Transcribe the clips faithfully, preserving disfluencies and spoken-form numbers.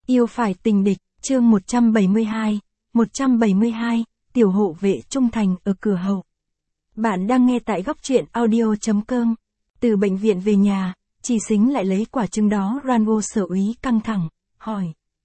Yêu phải tình địch, chương một trăm bảy mươi hai, một trăm bảy mươi hai, tiểu hộ vệ trung thành ở cửa hậu. Bạn đang nghe tại góc truyện audio chấm com. Từ bệnh viện về nhà, Trì Xính lại lấy quả trứng đó ran Ngô Sở Úy căng thẳng, hỏi.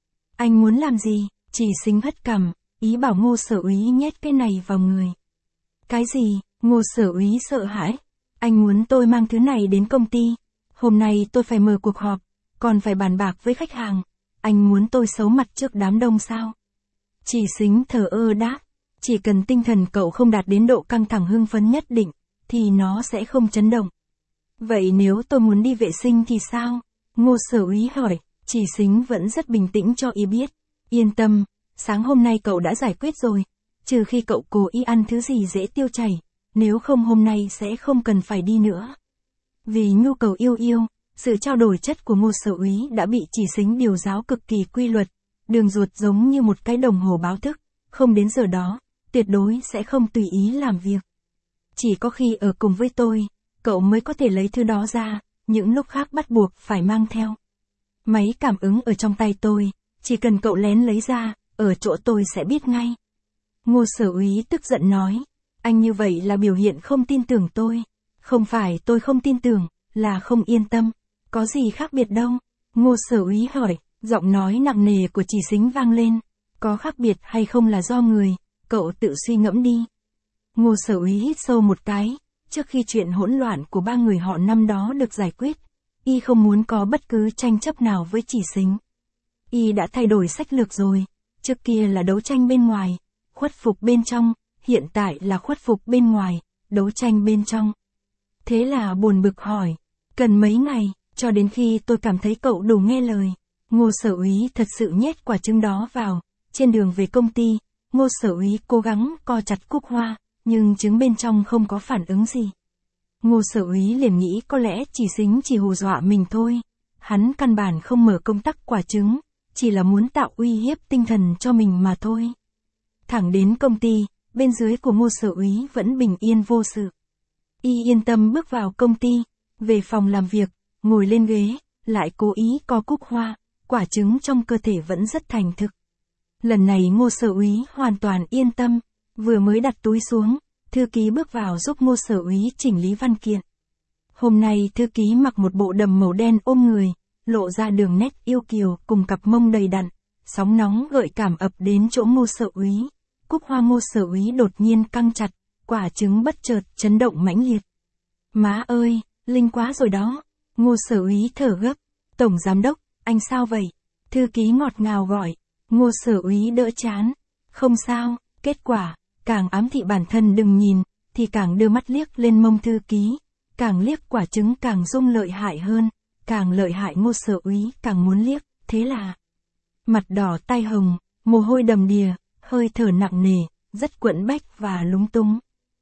Anh muốn làm gì? Trì Xính hất cằm, ý bảo Ngô Sở Úy nhét cái này vào người. Cái gì? Ngô Sở Úy sợ hãi. Anh muốn tôi mang thứ này đến công ty. Hôm nay tôi phải mở cuộc họp, còn phải bàn bạc với khách hàng. Anh muốn tôi xấu mặt trước đám đông sao? Trì Xính thờ ơ đáp. Chỉ cần tinh thần cậu không đạt đến độ căng thẳng hưng phấn nhất định, thì nó sẽ không chấn động. Vậy nếu tôi muốn đi vệ sinh thì sao? Ngô Sở Úy hỏi. Trì Xính vẫn rất bình tĩnh cho y biết. Yên tâm, sáng hôm nay cậu đã giải quyết rồi. Trừ khi cậu cố ý ăn thứ gì dễ tiêu chảy, nếu không hôm nay sẽ không cần phải đi nữa. Vì nhu cầu yêu yêu, sự trao đổi chất của Ngô Sở Úy đã bị Trì Xính điều giáo cực kỳ quy luật, đường ruột giống như một cái đồng hồ báo thức, không đến giờ đó, tuyệt đối sẽ không tùy ý làm việc. Chỉ có khi ở cùng với tôi, cậu mới có thể lấy thứ đó ra, những lúc khác bắt buộc phải mang theo. Máy cảm ứng ở trong tay tôi, chỉ cần cậu lén lấy ra, ở chỗ tôi sẽ biết ngay. Ngô Sở Úy tức giận nói, anh như vậy là biểu hiện không tin tưởng tôi. Không phải tôi không tin tưởng, là không yên tâm. Có gì khác biệt đâu? Ngô Sở Úy hỏi, giọng nói nặng nề của Trì Xính vang lên. Có khác biệt hay không là do người, cậu tự suy ngẫm đi. Ngô Sở Úy hít sâu một cái, trước khi chuyện hỗn loạn của ba người họ năm đó được giải quyết, y không muốn có bất cứ tranh chấp nào với Trì Xính. Y đã thay đổi sách lược rồi, trước kia là đấu tranh bên ngoài, khuất phục bên trong, hiện tại là khuất phục bên ngoài, đấu tranh bên trong. Thế là buồn bực hỏi, cần mấy ngày, cho đến khi tôi cảm thấy cậu đủ nghe lời. Ngô Sở Úy thật sự nhét quả trứng đó vào. Trên đường về công ty, Ngô Sở Úy cố gắng co chặt cúc hoa, nhưng trứng bên trong không có phản ứng gì. Ngô Sở Úy liền nghĩ có lẽ Trì Xính chỉ hù dọa mình thôi. Hắn căn bản không mở công tắc quả trứng, chỉ là muốn tạo uy hiếp tinh thần cho mình mà thôi. Thẳng đến công ty, bên dưới của Ngô Sở Úy vẫn bình yên vô sự. Y yên tâm bước vào công ty, về phòng làm việc, ngồi lên ghế, lại cố ý co cúc hoa, quả trứng trong cơ thể vẫn rất thành thực. Lần này Ngô Sở Úy hoàn toàn yên tâm, vừa mới đặt túi xuống, thư ký bước vào giúp Ngô Sở Úy chỉnh lý văn kiện. Hôm nay thư ký mặc một bộ đầm màu đen ôm người, lộ ra đường nét yêu kiều cùng cặp mông đầy đặn, sóng nóng gợi cảm ập đến chỗ Ngô Sở Úy. Cúc hoa Ngô Sở Úy đột nhiên căng chặt, quả trứng bất chợt chấn động mãnh liệt. Má ơi, linh quá rồi đó. Ngô Sở Úy thở gấp. Tổng giám đốc, anh sao vậy? Thư ký ngọt ngào gọi. Ngô Sở Úy đỡ chán. Không sao, kết quả, càng ám thị bản thân đừng nhìn, thì càng đưa mắt liếc lên mông thư ký. Càng liếc quả trứng càng rung lợi hại hơn, càng lợi hại Ngô Sở Úy càng muốn liếc, thế là mặt đỏ tai hồng, mồ hôi đầm đìa, hơi thở nặng nề, rất quẫn bách và lúng túng.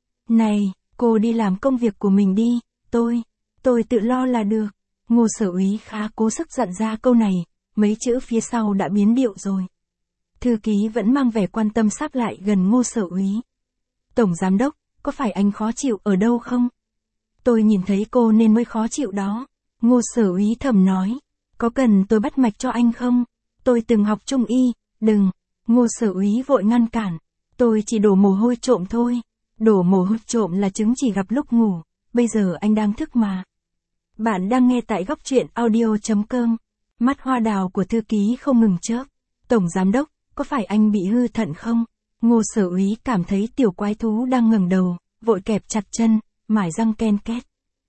Này, cô đi làm công việc của mình đi, tôi, tôi tự lo là được. Ngô Sở Úy khá cố sức dặn ra câu này, mấy chữ phía sau đã biến điệu rồi. Thư ký vẫn mang vẻ quan tâm sáp lại gần Ngô Sở Úy. Tổng giám đốc, có phải anh khó chịu ở đâu không? Tôi nhìn thấy cô nên mới khó chịu đó. Ngô Sở Úy thầm nói, có cần tôi bắt mạch cho anh không? Tôi từng học trung y, đừng. Ngô Sở Úy vội ngăn cản, tôi chỉ đổ mồ hôi trộm thôi. Đổ mồ hôi trộm là chứng chỉ gặp lúc ngủ, bây giờ anh đang thức mà. Bạn đang nghe tại góc truyện audio chấm com. Mắt hoa đào của thư ký không ngừng chớp. Tổng giám đốc, có phải anh bị hư thận không? Ngô Sở Úy cảm thấy tiểu quái thú đang ngẩng đầu, vội kẹp chặt chân, mải răng ken két.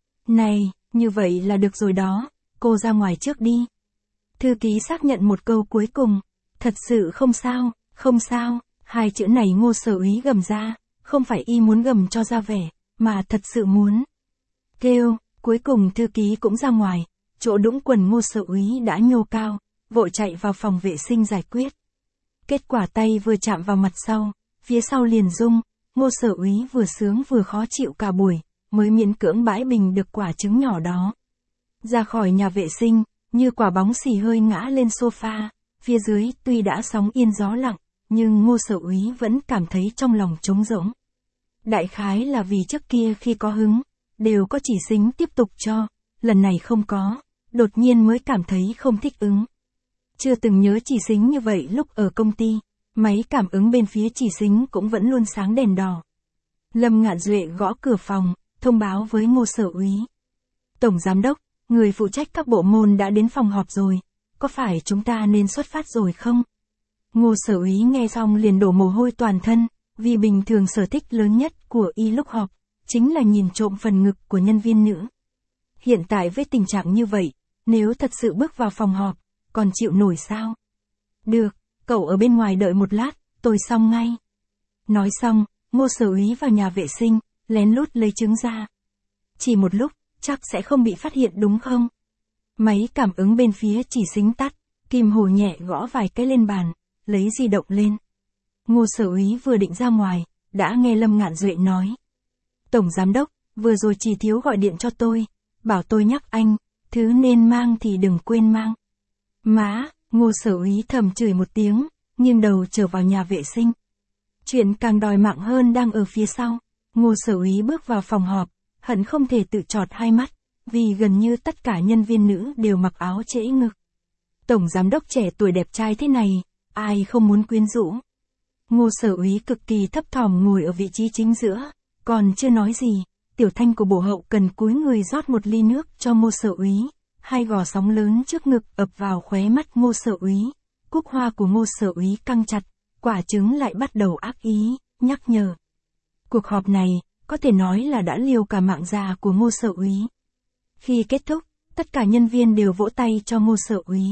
Này, như vậy là được rồi đó, cô ra ngoài trước đi. Thư ký xác nhận một câu cuối cùng. Thật sự không sao, không sao. Hai chữ này Ngô Sở Úy gầm ra, không phải y muốn gầm cho ra vẻ, mà thật sự muốn. Kêu, cuối cùng thư ký cũng ra ngoài, chỗ đũng quần Ngô Sở Úy đã nhô cao, vội chạy vào phòng vệ sinh giải quyết. Kết quả tay vừa chạm vào mặt sau, phía sau liền rung, Ngô Sở Úy vừa sướng vừa khó chịu cả buổi, mới miễn cưỡng bãi bình được quả trứng nhỏ đó. Ra khỏi nhà vệ sinh, như quả bóng xì hơi ngã lên sofa, phía dưới tuy đã sóng yên gió lặng, nhưng Ngô Sở Úy vẫn cảm thấy trong lòng trống rỗng. Đại khái là vì trước kia khi có hứng, đều có Trì Xính tiếp tục cho, lần này không có, đột nhiên mới cảm thấy không thích ứng. Chưa từng nhớ Chỉ Sính như vậy lúc ở công ty, máy cảm ứng bên phía Chỉ Sính cũng vẫn luôn sáng đèn đỏ. Lâm Ngạn Duệ gõ cửa phòng, thông báo với Ngô Sở Úy. Tổng Giám đốc, người phụ trách các bộ môn đã đến phòng họp rồi, có phải chúng ta nên xuất phát rồi không? Ngô Sở Úy nghe xong liền đổ mồ hôi toàn thân, vì bình thường sở thích lớn nhất của y lúc họp, chính là nhìn trộm phần ngực của nhân viên nữ. Hiện tại với tình trạng như vậy, nếu thật sự bước vào phòng họp, còn chịu nổi sao? Được, cậu ở bên ngoài đợi một lát, tôi xong ngay. Nói xong, Ngô Sở Úy vào nhà vệ sinh, lén lút lấy trứng ra. Chỉ một lúc, chắc sẽ không bị phát hiện đúng không? Máy cảm ứng bên phía Chỉ Sính tắt, Kim Hồ nhẹ gõ vài cái lên bàn, lấy di động lên. Ngô Sở Úy vừa định ra ngoài, đã nghe Lâm Ngạn Duệ nói. Tổng Giám đốc, vừa rồi Chỉ Thiếu gọi điện cho tôi, bảo tôi nhắc anh, thứ nên mang thì đừng quên mang. Má, Ngô Sở Úy thầm chửi một tiếng, nghiêng đầu trở vào nhà vệ sinh. Chuyện càng đòi mạng hơn đang ở phía sau. Ngô Sở Úy bước vào phòng họp, hận không thể tự chọt hai mắt, vì gần như tất cả nhân viên nữ đều mặc áo trễ ngực. Tổng Giám đốc trẻ tuổi đẹp trai thế này, ai không muốn quyến rũ. Ngô Sở Úy cực kỳ thấp thỏm ngồi ở vị trí chính giữa, còn chưa nói gì, Tiểu Thanh của Bổ Hậu Cần cúi người rót một ly nước cho Ngô Sở Úy, hai gò sóng lớn trước ngực ập vào khóe mắt Ngô Sở Úy, cúc hoa của Ngô Sở Úy căng chặt, quả trứng lại bắt đầu ác ý, nhắc nhở. Cuộc họp này, có thể nói là đã liều cả mạng già của Ngô Sở Úy. Khi kết thúc, tất cả nhân viên đều vỗ tay cho Ngô Sở Úy.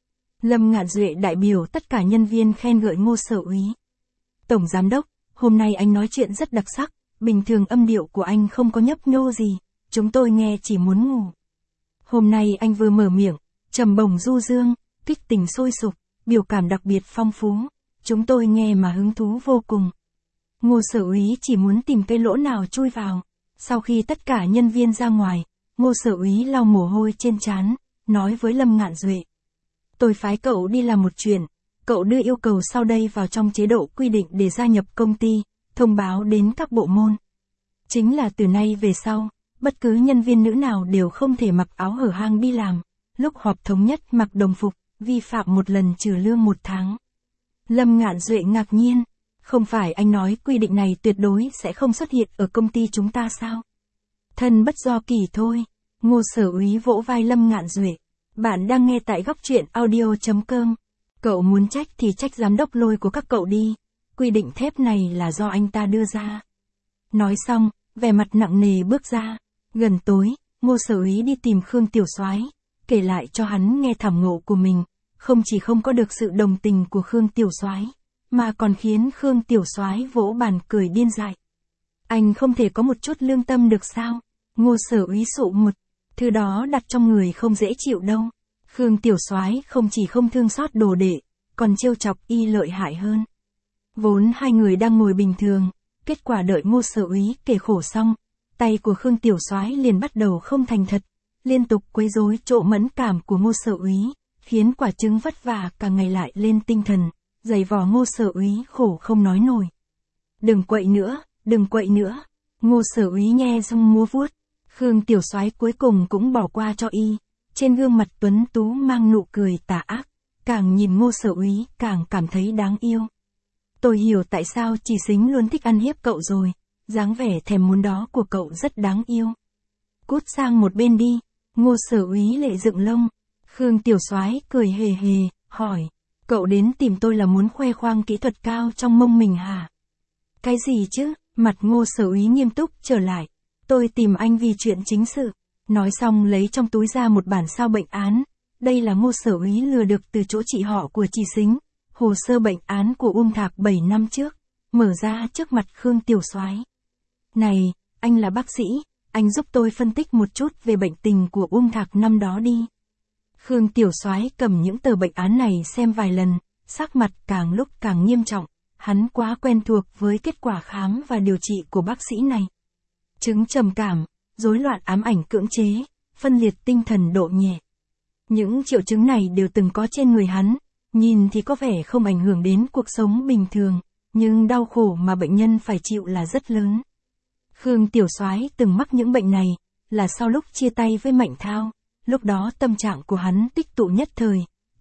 Lâm Ngạn Duệ đại biểu tất cả nhân viên khen ngợi Ngô Sở Úy. Tổng Giám đốc, hôm nay anh nói chuyện rất đặc sắc, bình thường âm điệu của anh không có nhấp nhô gì, chúng tôi nghe chỉ muốn ngủ. Hôm nay anh vừa mở miệng, trầm bổng du dương, kích tình sôi sục, biểu cảm đặc biệt phong phú, chúng tôi nghe mà hứng thú vô cùng. Ngô Sở Úy chỉ muốn tìm cái lỗ nào chui vào. Sau khi tất cả nhân viên ra ngoài, Ngô Sở Úy lau mồ hôi trên trán, nói với Lâm Ngạn Duệ. Tôi phái cậu đi làm một chuyện, cậu đưa yêu cầu sau đây vào trong chế độ quy định để gia nhập công ty, thông báo đến các bộ môn. Chính là từ nay về sau, bất cứ nhân viên nữ nào đều không thể mặc áo hở hang đi làm, lúc họp thống nhất mặc đồng phục, vi phạm một lần trừ lương một tháng. Lâm Ngạn Duệ ngạc nhiên, không phải anh nói quy định này tuyệt đối sẽ không xuất hiện ở công ty chúng ta sao? Thân bất do kỳ thôi. Ngô Sở Úy vỗ vai Lâm Ngạn Duệ. Bạn đang nghe tại góc truyện audio chấm com. Cậu muốn trách thì trách giám đốc Lôi của các cậu đi. Quy định thép này là do anh ta đưa ra. Nói xong, vẻ mặt nặng nề bước ra. Gần tối, Ngô Sở Úy đi tìm Khương Tiểu Soái, kể lại cho hắn nghe thảm ngộ của mình. Không chỉ không có được sự đồng tình của Khương Tiểu Soái, mà còn khiến Khương Tiểu Soái vỗ bàn cười điên dại. Anh không thể có một chút lương tâm được sao? Ngô Sở Úy sụ một, thứ đó đặt trong người không dễ chịu đâu. Khương Tiểu Soái không chỉ không thương xót đồ đệ, còn trêu chọc y lợi hại hơn. Vốn hai người đang ngồi bình thường, kết quả đợi Ngô Sở Úy kể khổ xong, tay của Khương Tiểu Soái liền bắt đầu không thành thật, liên tục quấy rối chỗ mẫn cảm của Ngô Sở Úy, khiến quả trứng vất vả cả ngày lại lên tinh thần, giày vò Ngô Sở Úy khổ không nói nổi. Đừng quậy nữa, đừng quậy nữa. Ngô Sở Úy nhe răng múa vuốt. Khương Tiểu Soái cuối cùng cũng bỏ qua cho y, trên gương mặt tuấn tú mang nụ cười tà ác, càng nhìn Ngô Sở Úy càng cảm thấy đáng yêu. Tôi hiểu tại sao Chỉ Sính luôn thích ăn hiếp cậu rồi, dáng vẻ thèm muốn đó của cậu rất đáng yêu. Cút sang một bên đi. Ngô Sở Úy lệ dựng lông. Khương Tiểu Soái cười hề hề, hỏi, cậu đến tìm tôi là muốn khoe khoang kỹ thuật cao trong mông mình hả? Cái gì chứ? Mặt Ngô Sở Úy nghiêm túc trở lại. Tôi tìm anh vì chuyện chính sự. Nói xong lấy trong túi ra một bản sao bệnh án. Đây là Ngô Sở Úy lừa được từ chỗ chị họ của Chỉ Sính. Hồ sơ bệnh án của Uông Thạc bảy năm trước. Mở ra trước mặt Khương Tiểu Soái. Này, anh là bác sĩ, anh giúp tôi phân tích một chút về bệnh tình của Uông Thạc năm đó đi. Khương Tiểu Soái cầm những tờ bệnh án này xem vài lần, sắc mặt càng lúc càng nghiêm trọng. Hắn quá quen thuộc với kết quả khám và điều trị của bác sĩ này. Chứng trầm cảm, rối loạn ám ảnh cưỡng chế, phân liệt tinh thần độ nhẹ. Những triệu chứng này đều từng có trên người hắn, nhìn thì có vẻ không ảnh hưởng đến cuộc sống bình thường, nhưng đau khổ mà bệnh nhân phải chịu là rất lớn. Khương Tiểu Soái từng mắc những bệnh này, là sau lúc chia tay với Mạnh Thao, lúc đó tâm trạng của hắn tích tụ nhất thời,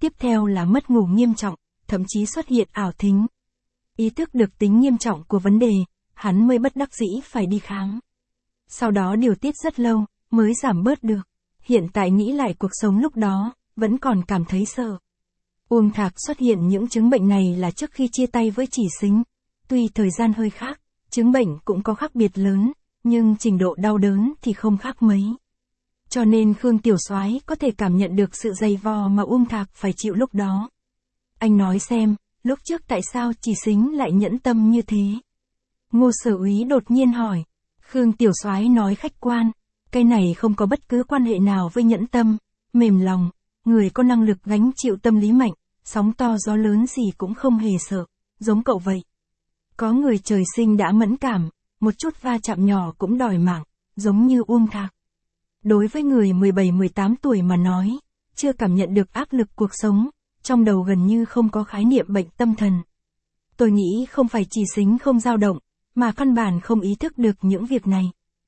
Tiếp theo là mất ngủ nghiêm trọng, thậm chí xuất hiện ảo thính. Ý thức được tính nghiêm trọng của vấn đề, hắn mới bất đắc dĩ phải đi khám. Sau đó điều tiết rất lâu, mới giảm bớt được. Hiện tại nghĩ lại cuộc sống lúc đó, vẫn còn cảm thấy sợ. Uông Thạc xuất hiện những chứng bệnh này là trước khi chia tay với Chỉ Sính. Tuy thời gian hơi khác, chứng bệnh cũng có khác biệt lớn, nhưng trình độ đau đớn thì không khác mấy. Cho nên Khương Tiểu Soái có thể cảm nhận được sự dày vò mà Uông Thạc phải chịu lúc đó. Anh nói xem, lúc trước tại sao Chỉ Sính lại nhẫn tâm như thế? Ngô Sở Úy đột nhiên hỏi. Khương Tiểu Soái nói khách quan, cái này không có bất cứ quan hệ nào với nhẫn tâm, mềm lòng, người có năng lực gánh chịu tâm lý mạnh, sóng to gió lớn gì cũng không hề sợ, giống cậu vậy. Có người trời sinh đã mẫn cảm, một chút va chạm nhỏ cũng đòi mạng, giống như Uông Thạc. Đối với người mười bảy mười tám tuổi mà nói, chưa cảm nhận được áp lực cuộc sống, trong đầu gần như không có khái niệm bệnh tâm thần. Tôi nghĩ không phải Chỉ Sính không dao động, mà căn bản không ý thức được những việc này.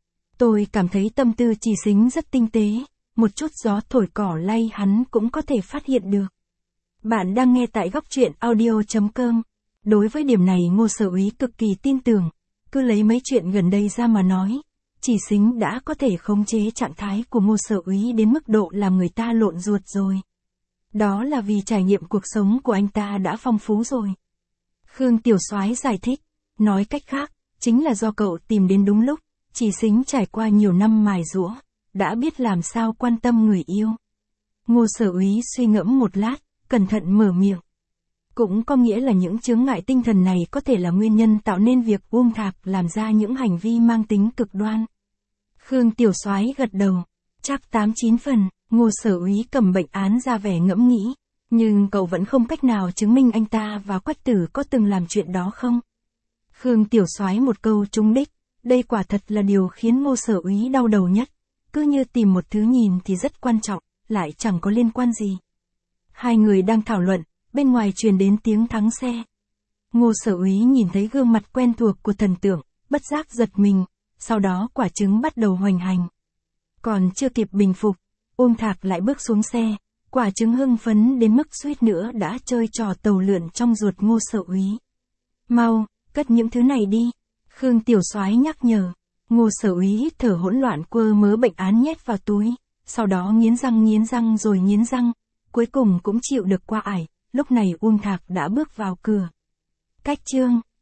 Tôi cảm thấy tâm tư Chỉ Sính rất tinh tế, một chút gió thổi cỏ lay hắn cũng có thể phát hiện được. Bạn đang nghe tại góc truyện audio chấm com. Đối với điểm này Ngô Sở Úy cực kỳ tin tưởng, cứ lấy mấy chuyện gần đây ra mà nói. Chỉ Sính đã có thể khống chế trạng thái của Ngô Sở Úy đến mức độ làm người ta lộn ruột rồi. Đó là vì trải nghiệm cuộc sống của anh ta đã phong phú rồi. Khương Tiểu Soái giải thích, nói cách khác, chính là do cậu tìm đến đúng lúc, Chỉ Sính trải qua nhiều năm mài giũa, đã biết làm sao quan tâm người yêu. Ngô Sở Úy suy ngẫm một lát, cẩn thận mở miệng. Cũng có nghĩa là những chướng ngại tinh thần này có thể là nguyên nhân tạo nên việc Uông Thạc làm ra những hành vi mang tính cực đoan. Khương Tiểu Soái gật đầu, chắc tám chín phần, Ngô Sở Úy cầm bệnh án ra vẻ ngẫm nghĩ, nhưng cậu vẫn không cách nào chứng minh anh ta và Quách Tử có từng làm chuyện đó không? Khương Tiểu Soái một câu trúng đích, đây quả thật là điều khiến Ngô Sở Úy đau đầu nhất, cứ như tìm một thứ nhìn thì rất quan trọng, lại chẳng có liên quan gì. Hai người đang thảo luận, bên ngoài truyền đến tiếng thắng xe. Ngô Sở Úy nhìn thấy gương mặt quen thuộc của thần tượng, bất giác giật mình, sau đó quả trứng bắt đầu hoành hành. Còn chưa kịp bình phục, Uông Thạc lại bước xuống xe, quả trứng hưng phấn đến mức suýt nữa đã chơi trò tàu lượn trong ruột Ngô Sở Úy. Mau, cất những thứ này đi, Khương Tiểu Soái nhắc nhở. Ngô Sở Úy hít thở hỗn loạn quơ mớ bệnh án nhét vào túi, sau đó nghiến răng nghiến răng rồi nghiến răng, cuối cùng cũng chịu được qua ải, lúc này Uông Thạc đã bước vào cửa. Cách chương